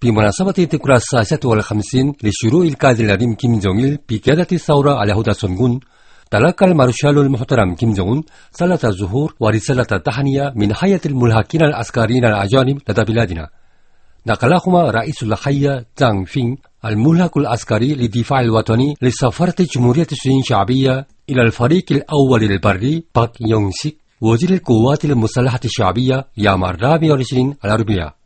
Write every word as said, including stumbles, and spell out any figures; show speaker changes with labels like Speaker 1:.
Speaker 1: بمناسبة الذكرى السادسة والخمسين لشروع القائد العظيم كيم جونغ إل بقيادة الثورة اليهودية سونغون، تلقى المارشال المحترم كيم جونغ أون صلاة الظهور ورسالة تهنئة من هيئة الملحقين العسكريين الأجانب لدى بلادنا. نقلهما رئيس الهيئة جانغ فين الملحق العسكري للدفاع الوطني لسفارة جمهورية الصين الشعبية إلى الفريق الأول البري باك يونغ سيك وزير القوات المسلحة الشعبية يوم الرابع والعشرين الأربعاء.